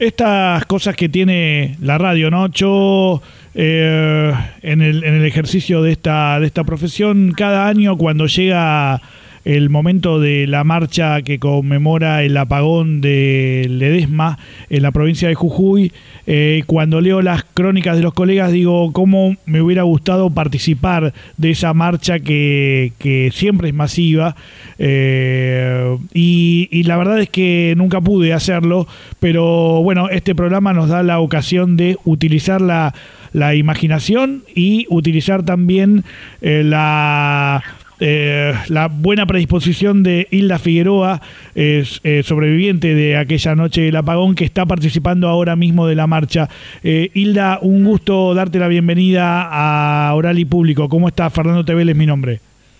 estas cosas que tiene la radio, ¿no? Yo en el ejercicio de esta profesión, cada año cuando llega el momento de la marcha que conmemora el apagón de Ledesma en la provincia de Jujuy, cuando leo las crónicas de los colegas digo cómo me hubiera gustado participar de esa marcha que siempre es masiva, y la verdad es que nunca pude hacerlo, pero bueno, este programa nos da la ocasión de utilizar la imaginación y utilizar también la buena predisposición de Hilda Figueroa, sobreviviente de aquella noche del apagón, que está participando ahora mismo de la marcha. Hilda, un gusto darte la bienvenida a Oral y Público. ¿Cómo estás? Fernando Tebel es mi nombre.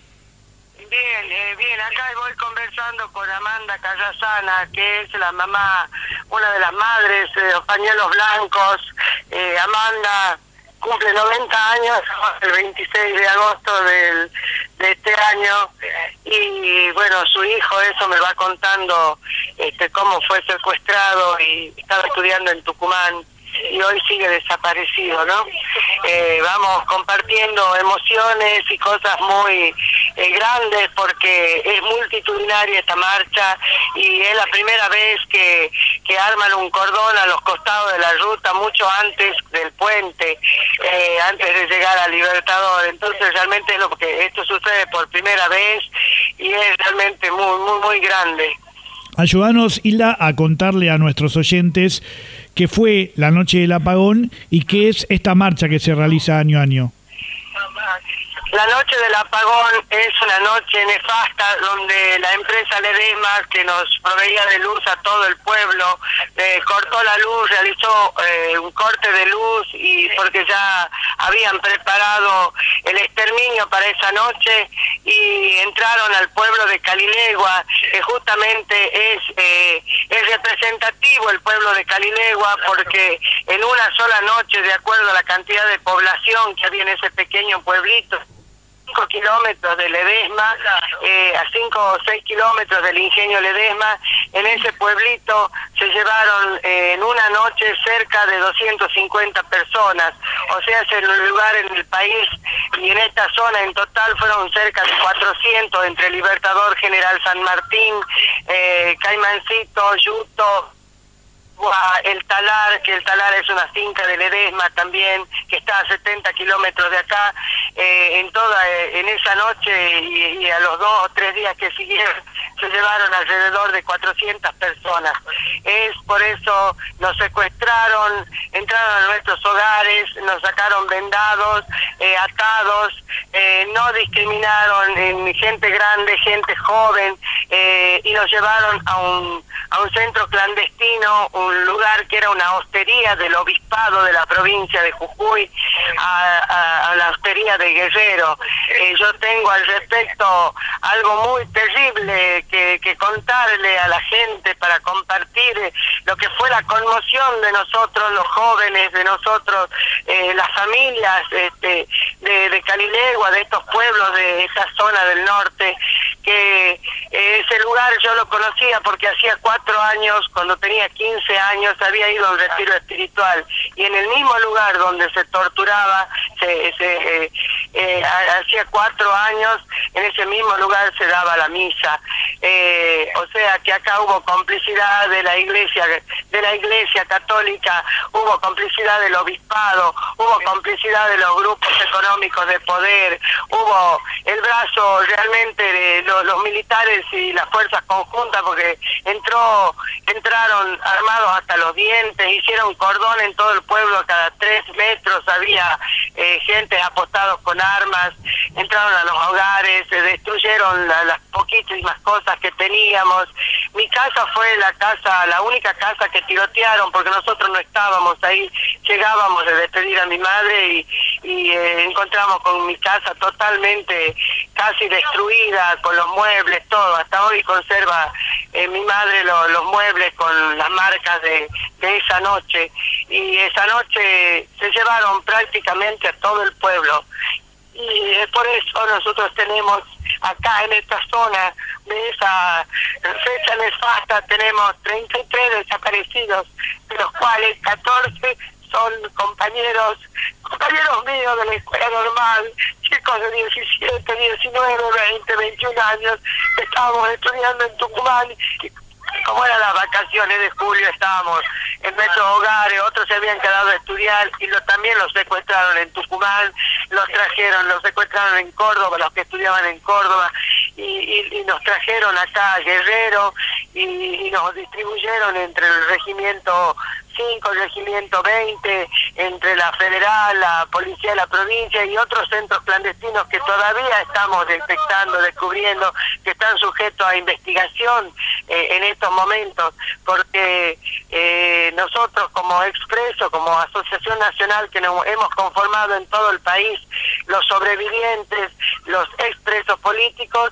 Bien, acá voy conversando con Amanda Callasana, que es la mamá, una de las madres de los pañuelos blancos. Amanda cumple 90 años el 26 de agosto de este año, y bueno, su hijo eso me va contando cómo fue secuestrado y estaba estudiando en Tucumán y hoy sigue desaparecido, ¿no? Vamos compartiendo emociones y cosas muy grandes, porque es multitudinaria esta marcha y es la primera vez que arman un cordón a los costados de la ruta, mucho antes del puente, antes de llegar a Libertador. Entonces realmente es lo que esto sucede por primera vez y es realmente muy grande. Ayúdanos, Hilda, a contarle a nuestros oyentes qué fue la noche del apagón y qué es esta marcha que se realiza año a año. La noche del apagón es una noche nefasta donde la empresa Ledesma, que nos proveía de luz a todo el pueblo, cortó la luz, realizó un corte de luz, y porque ya habían preparado el exterminio para esa noche, y entraron al pueblo de Calilegua, que justamente es representativo el pueblo de Calilegua, porque en una sola noche, de acuerdo a la cantidad de población que había en ese pequeño pueblito, 5 kilómetros de Ledesma, a 5 o 6 kilómetros del ingenio Ledesma, en ese pueblito se llevaron en una noche cerca de 250 personas, o sea, es el lugar en el país, y en esta zona en total fueron cerca de 400, entre Libertador, General San Martín, Caimancito, Yuto, el Talar, que el Talar es una finca de Ledesma también, que está a 70 kilómetros de acá. En esa noche y a los 2 o 3 días que siguieron se llevaron alrededor de 400 personas. Es por eso nos secuestraron, entraron a nuestros hogares, nos sacaron vendados, atados, no discriminaron en gente grande, gente joven, y nos llevaron a un centro clandestino, un lugar que era una hostería del obispado de la provincia de Jujuy, a la hostería de Guerrero. Yo tengo al respecto algo muy terrible que contarle a la gente para compartir lo que fue la conmoción de nosotros, los jóvenes, de nosotros, las familias de Calilegua, de estos pueblos de esa zona del norte, que ese lugar yo lo conocía porque hacía 4 años, cuando tenía 15 años, había ido a un retiro espiritual, y en el mismo lugar donde se torturaba, hacía 4 años, en ese mismo lugar se daba la misa. O sea que acá hubo complicidad de la iglesia católica, hubo complicidad del obispado, hubo complicidad de los grupos económicos de poder, hubo el brazo realmente de los militares y las fuerzas conjuntas, porque entraron armados hasta los dientes, hicieron cordón en todo el pueblo, cada 3 metros había gente apostados con armas, entraron a los hogares, destruyeron las poquísimas cosas que teníamos. Mi casa fue la única casa que tirotearon, porque nosotros no estábamos ahí, llegábamos de despedir a mi madre y encontramos con mi casa totalmente casi destruida, con los muebles, todo. Hasta hoy conserva mi madre los muebles con las marcas de esa noche, y esa noche se llevaron prácticamente a todo el pueblo. Y por eso nosotros tenemos acá en esta zona de esa fecha nefasta tenemos 33 desaparecidos, de los cuales 14 son compañeros míos de la escuela normal, chicos de 17, 19, 20, 21 años, estábamos estudiando en Tucumán, y como eran las vacaciones de julio, estábamos en nuestros hogares, otros se habían quedado a estudiar y también los secuestraron en Tucumán, los secuestraron en Córdoba, los que estudiaban en Córdoba, y nos trajeron acá a Guerrero y nos distribuyeron entre el regimiento 5, el regimiento 20, entre la federal, la policía de la provincia y otros centros clandestinos que todavía estamos detectando, descubriendo, que están sujetos a investigación en estos momentos, porque nosotros como Expreso, como Asociación Nacional que nos hemos conformado en todo el país, los sobrevivientes, los expresos políticos,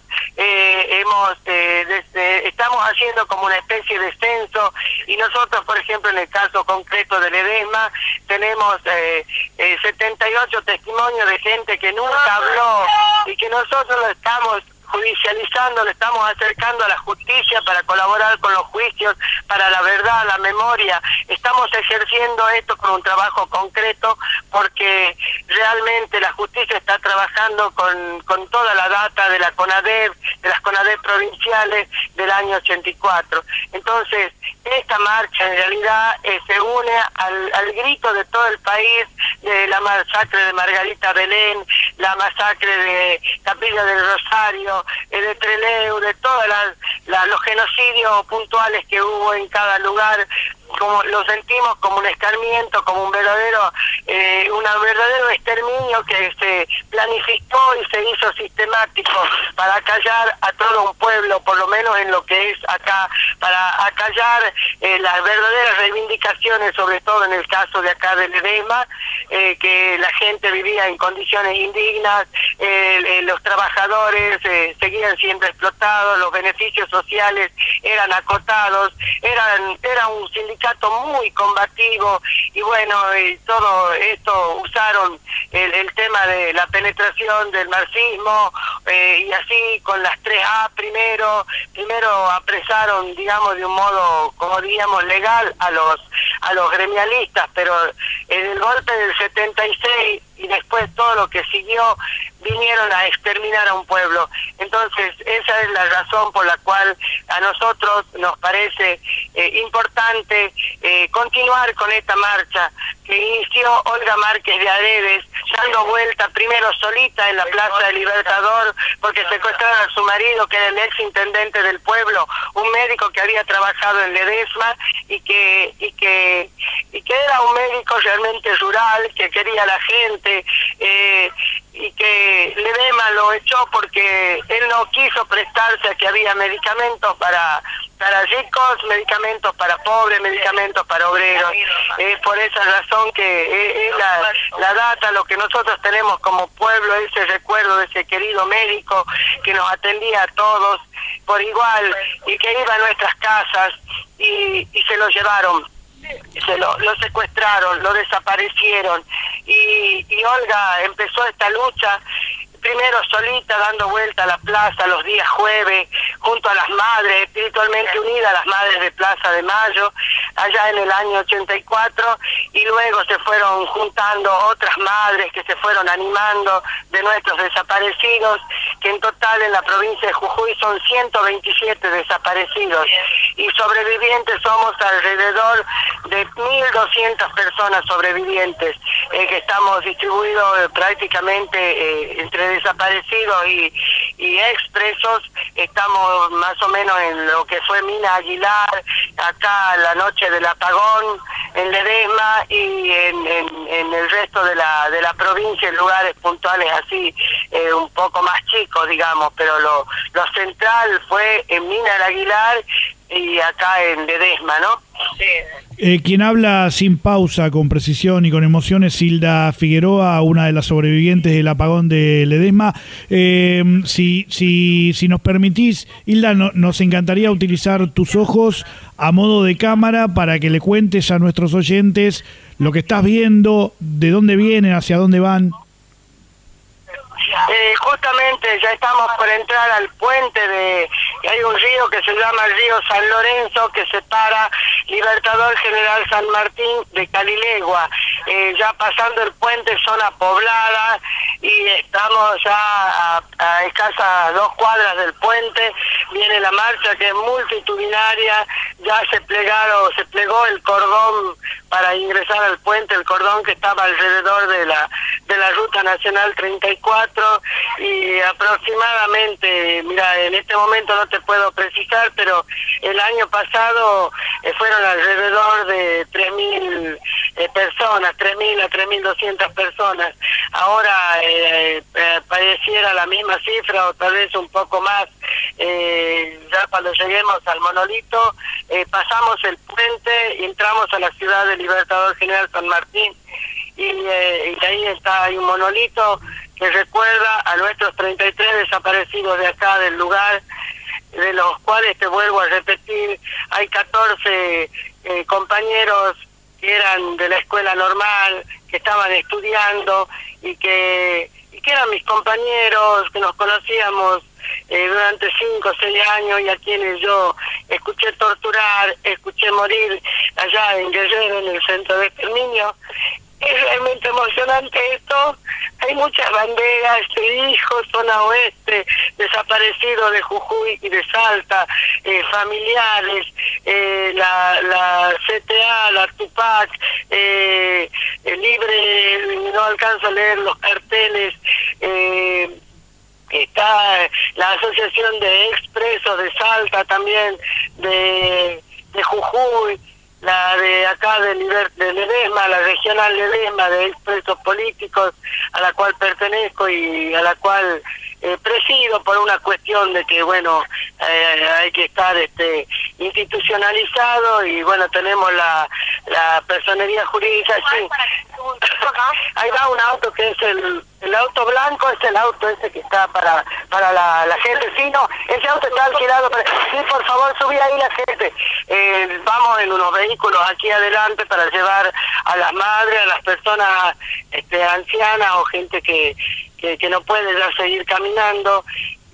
estamos haciendo como una especie de censo, y nosotros, por ejemplo, en el caso concreto de Ledesma, tenemos 78 testimonios de gente que nunca habló y que nosotros lo estamos judicializando, le estamos acercando a la justicia para colaborar con los juicios, para la verdad, la memoria. Estamos ejerciendo esto con un trabajo concreto porque realmente la justicia está trabajando con toda la data de la CONADEP, de las CONADEP provinciales del año 84. Entonces, esta marcha en realidad se une al grito de todo el país de la masacre de Margarita Belén, la masacre de Capilla del Rosario, de Trelew, de todos los genocidios puntuales que hubo en cada lugar. Como lo sentimos como un escarmiento, como un verdadero exterminio que se planificó y se hizo sistemático para acallar a todo un pueblo, por lo menos en lo que es acá, para acallar las verdaderas reivindicaciones, sobre todo en el caso de acá de Ledesma, que la gente vivía en condiciones indignas, los trabajadores seguían siendo explotados, los beneficios sociales eran acotados, era un sindicato muy combativo, y bueno, todo esto usaron el tema de la penetración del marxismo, y así con las 3A primero apresaron, digamos, de un modo, como diríamos, legal a los gremialistas, pero en el golpe del 76 y después todo lo que siguió, vinieron a exterminar a un pueblo. Entonces, esa es la razón por la cual a nosotros nos parece importante continuar con esta marcha que inició Olga Márquez de Aredes, dando vuelta primero solita en la Plaza del Libertador, porque secuestraron a su marido, que era el ex intendente del pueblo, un médico que había trabajado en Ledesma y que era un médico realmente rural, que quería a la gente, y que Ledesma lo echó porque él no quiso prestarse a que había medicamentos para ricos, medicamentos para pobres, medicamentos para obreros. Es por esa razón que es la data, lo que nosotros tenemos como pueblo, ese recuerdo de ese querido médico que nos atendía a todos por igual y que iba a nuestras casas y se lo llevaron. Lo secuestraron, lo desaparecieron, y Olga empezó esta lucha primero solita, dando vuelta a la plaza los días jueves, junto a las madres, espiritualmente unidas, las madres de Plaza de Mayo, allá en el año 84, y luego se fueron juntando otras madres que se fueron animando de nuestros desaparecidos, que en total en la provincia de Jujuy son 127 desaparecidos, y sobrevivientes somos alrededor de 1.200 personas sobrevivientes, que estamos distribuidos prácticamente entre desaparecidos y expresos. Estamos más o menos en lo que fue Mina Aguilar, acá la noche del apagón, en Ledesma, y en el resto de la provincia, en lugares puntuales así, un poco más chicos, digamos, pero lo central fue en Mina Aguilar y acá en Ledesma, ¿no? Sí. Quien habla sin pausa, con precisión y con emociones, Hilda Figueroa, una de las sobrevivientes del apagón de Ledesma. Si nos permitís, Hilda, nos encantaría utilizar tus ojos a modo de cámara para que le cuentes a nuestros oyentes lo que estás viendo, de dónde vienen, hacia dónde van. Justamente ya estamos por entrar al puente hay un río que se llama el río San Lorenzo, que separa Libertador General San Martín de Calilegua. Ya pasando el puente, zona poblada, y estamos ya a escasas 2 cuadras del puente. Viene la marcha, que es multitudinaria. Ya se plegó el cordón para ingresar al puente, el cordón que estaba alrededor de la Ruta Nacional 34, y aproximadamente, mira, en este momento no te puedo precisar, pero el año pasado fueron alrededor de 3.000 personas, 3.000 a 3.200 personas. Ahora pareciera la misma cifra, o tal vez un poco más. Ya cuando lleguemos al monolito, pasamos el puente y entramos a la ciudad de Libertador General San Martín, y ahí hay un monolito que recuerda a nuestros 33 desaparecidos de acá del lugar, de los cuales, te vuelvo a repetir, hay 14 compañeros que eran de la escuela normal, que estaban estudiando y que eran mis compañeros, que nos conocíamos durante 5 o 6 años, y a quienes yo escuché torturar, escuché morir allá en Guerrero, en el centro de exterminio. Es realmente emocionante esto. Hay muchas banderas de hijos, zona oeste, desaparecidos de Jujuy y de Salta, familiares, la CTA, la Tupac, libre, no alcanzo a leer los carteles. Está la Asociación de Expresos de Salta también, de Jujuy, la de acá de Ledesma, la regional Ledesma de Expresos Políticos, a la cual pertenezco y a la cual presido, por una cuestión de que, bueno, hay que estar institucionalizado, y bueno, tenemos la personería jurídica. Sí. Ahí va un auto que es el auto blanco, es el auto ese que está para la gente. Sí, no, ese auto está alquilado sí, por favor, subí ahí la gente. Vamos en unos vehículos aquí adelante para llevar a las madres, a las personas ancianas o gente que no puede ya seguir caminando,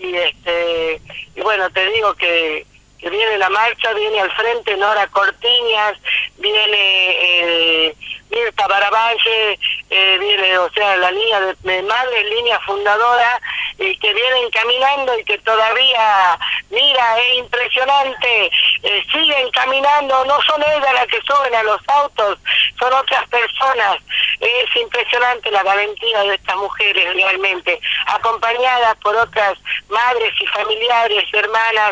y bueno, te digo que viene la marcha, viene al frente Nora Cortiñas, viene Mirta Baravalle, viene, o sea, la línea de madre, línea fundadora, y que vienen caminando y que todavía, mira, es impresionante, siguen caminando, no son ellas las que suben a los autos, son otras personas. Es impresionante la valentía de estas mujeres realmente, acompañadas por otras madres y familiares, hermanas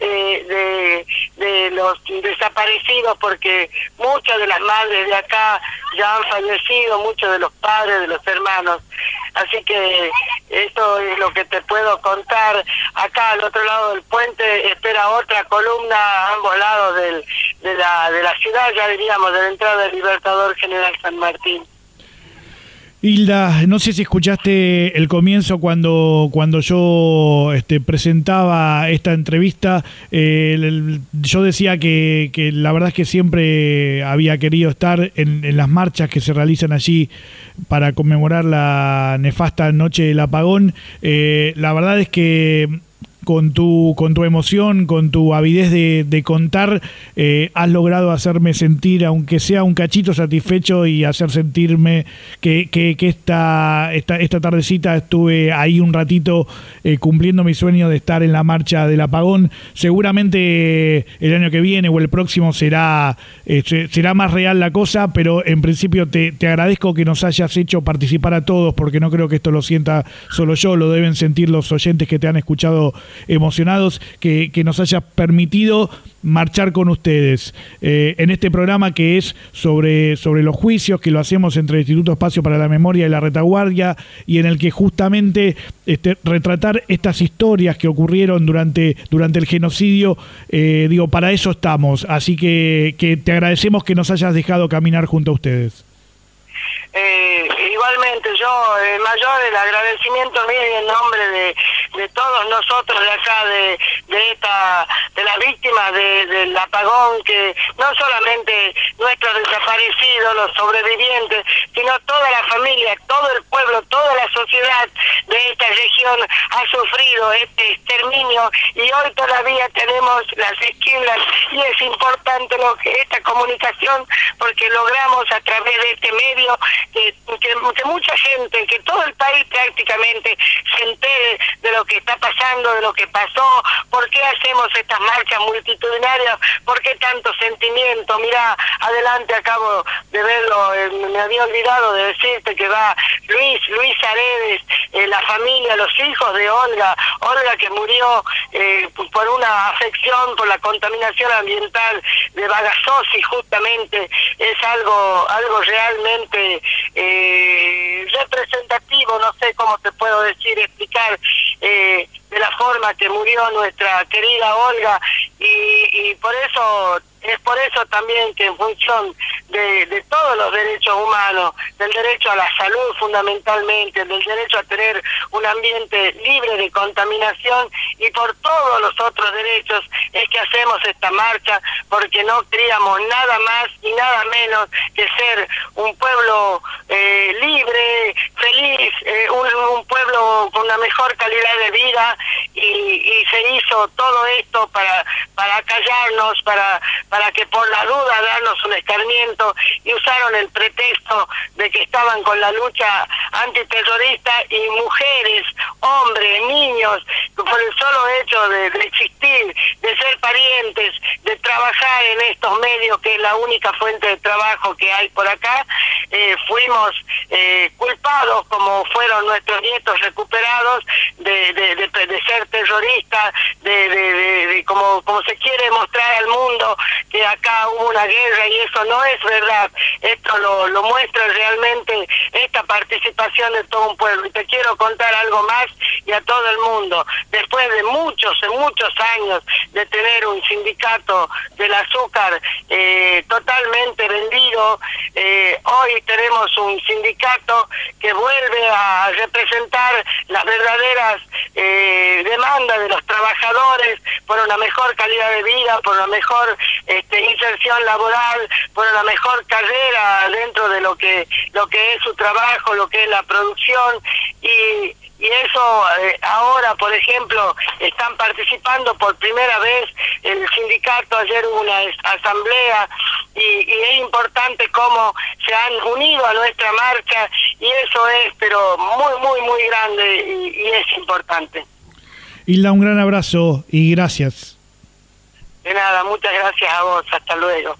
de los desaparecidos, porque muchas de las madres de acá ya han fallecido, muchos de los padres, de los hermanos. Así que eso es lo que te puedo contar. Acá al otro lado del puente espera otra columna a ambos lados de la ciudad, ya diríamos, de la entrada del Libertador General San Martín. Hilda, no sé si escuchaste el comienzo cuando yo presentaba esta entrevista. Yo decía que la verdad es que siempre había querido estar en las marchas que se realizan allí para conmemorar la nefasta noche del apagón. La verdad es que con tu emoción, con tu avidez de contar, has logrado hacerme sentir, aunque sea un cachito, satisfecho, y hacer sentirme que esta tardecita estuve ahí un ratito cumpliendo mi sueño de estar en la marcha del apagón. Seguramente el año que viene o el próximo será más real la cosa, pero en principio te agradezco que nos hayas hecho participar a todos, porque no creo que esto lo sienta solo yo, lo deben sentir los oyentes que te han escuchado emocionados, que nos haya permitido marchar con ustedes en este programa que es sobre los juicios, que lo hacemos entre el Instituto Espacio para la Memoria y la Retaguardia, y en el que justamente retratar estas historias que ocurrieron durante el genocidio, para eso estamos. Así que te agradecemos que nos hayas dejado caminar junto a ustedes. Igualmente, yo mayor el agradecimiento mío y en nombre de todos nosotros de acá, de las víctimas del apagón, que no solamente nuestros desaparecidos, los sobrevivientes, sino toda la familia, todo el pueblo, toda la sociedad de esta región ha sufrido este exterminio, y hoy todavía tenemos las esquilas, y es importante esta comunicación, porque logramos a través de este medio que mucha gente, que todo el país prácticamente se entere de lo que está pasando, de lo que pasó, por qué hacemos estas marchas multitudinarias, por qué tanto sentimiento. Mirá, adelante, acabo de verlo, me había olvidado de decirte que va Luis Aredes, la familia, los hijos de Olga que murió por una afección, por la contaminación ambiental de Bagasosi, justamente. Es algo realmente representativo, no sé cómo te puedo decir, explicar de la forma que murió nuestra querida Olga, y por eso es por eso también que en función de todos los derechos humanos, del derecho a la salud fundamentalmente, del derecho a tener un ambiente libre de contaminación, y por todos los otros derechos, es que hacemos esta marcha, porque no queríamos nada más y nada menos que ser un pueblo libre, feliz, un pueblo con una mejor calidad de vida, y se hizo todo esto para callarnos, para que por la duda darnos un escarmiento, y usaron el pretexto de que estaban con la lucha antiterrorista, y mujeres, hombres, niños, por el solo hecho de existir, de ser parientes, de trabajar en estos medios, que es la única fuente de trabajo que hay por acá, fuimos culpados, como fueron nuestros nietos recuperados, de ser terroristas, de como se quiere mostrar al mundo que acá hubo una guerra, y eso no es verdad. Esto lo muestra realmente esta participación de todo un pueblo. Y te quiero contar algo más, y a todo el mundo. Después de muchos años de tener un sindicato del azúcar totalmente vendido, hoy tenemos un sindicato que vuelve a representar las verdaderas demandas de los trabajadores por una mejor calidad de vida, por una mejor inserción laboral, por una mejor carrera dentro de lo que es su trabajo, lo que es la producción, y eso ahora, por ejemplo, están participando por primera vez el sindicato. Ayer hubo una asamblea, y es importante cómo se han unido a nuestra marcha, y eso es pero muy grande, y es importante. Hilda, un gran abrazo y gracias. De nada, muchas gracias a vos, hasta luego.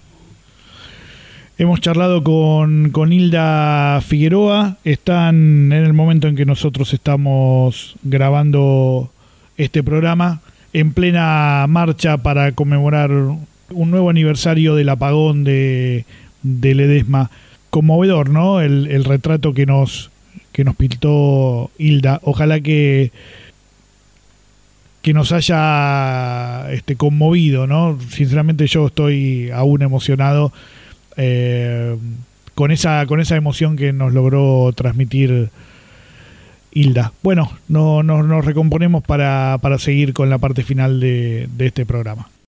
Hemos charlado con Hilda Figueroa. Están en el momento en que nosotros estamos grabando este programa, en plena marcha para conmemorar un nuevo aniversario del apagón de Ledesma. Conmovedor, ¿no? El retrato que nos pintó Hilda. Ojalá que nos haya conmovido, ¿no? Sinceramente yo estoy aún emocionado con esa emoción que nos logró transmitir Hilda. Bueno, nos recomponemos para seguir con la parte final de este programa.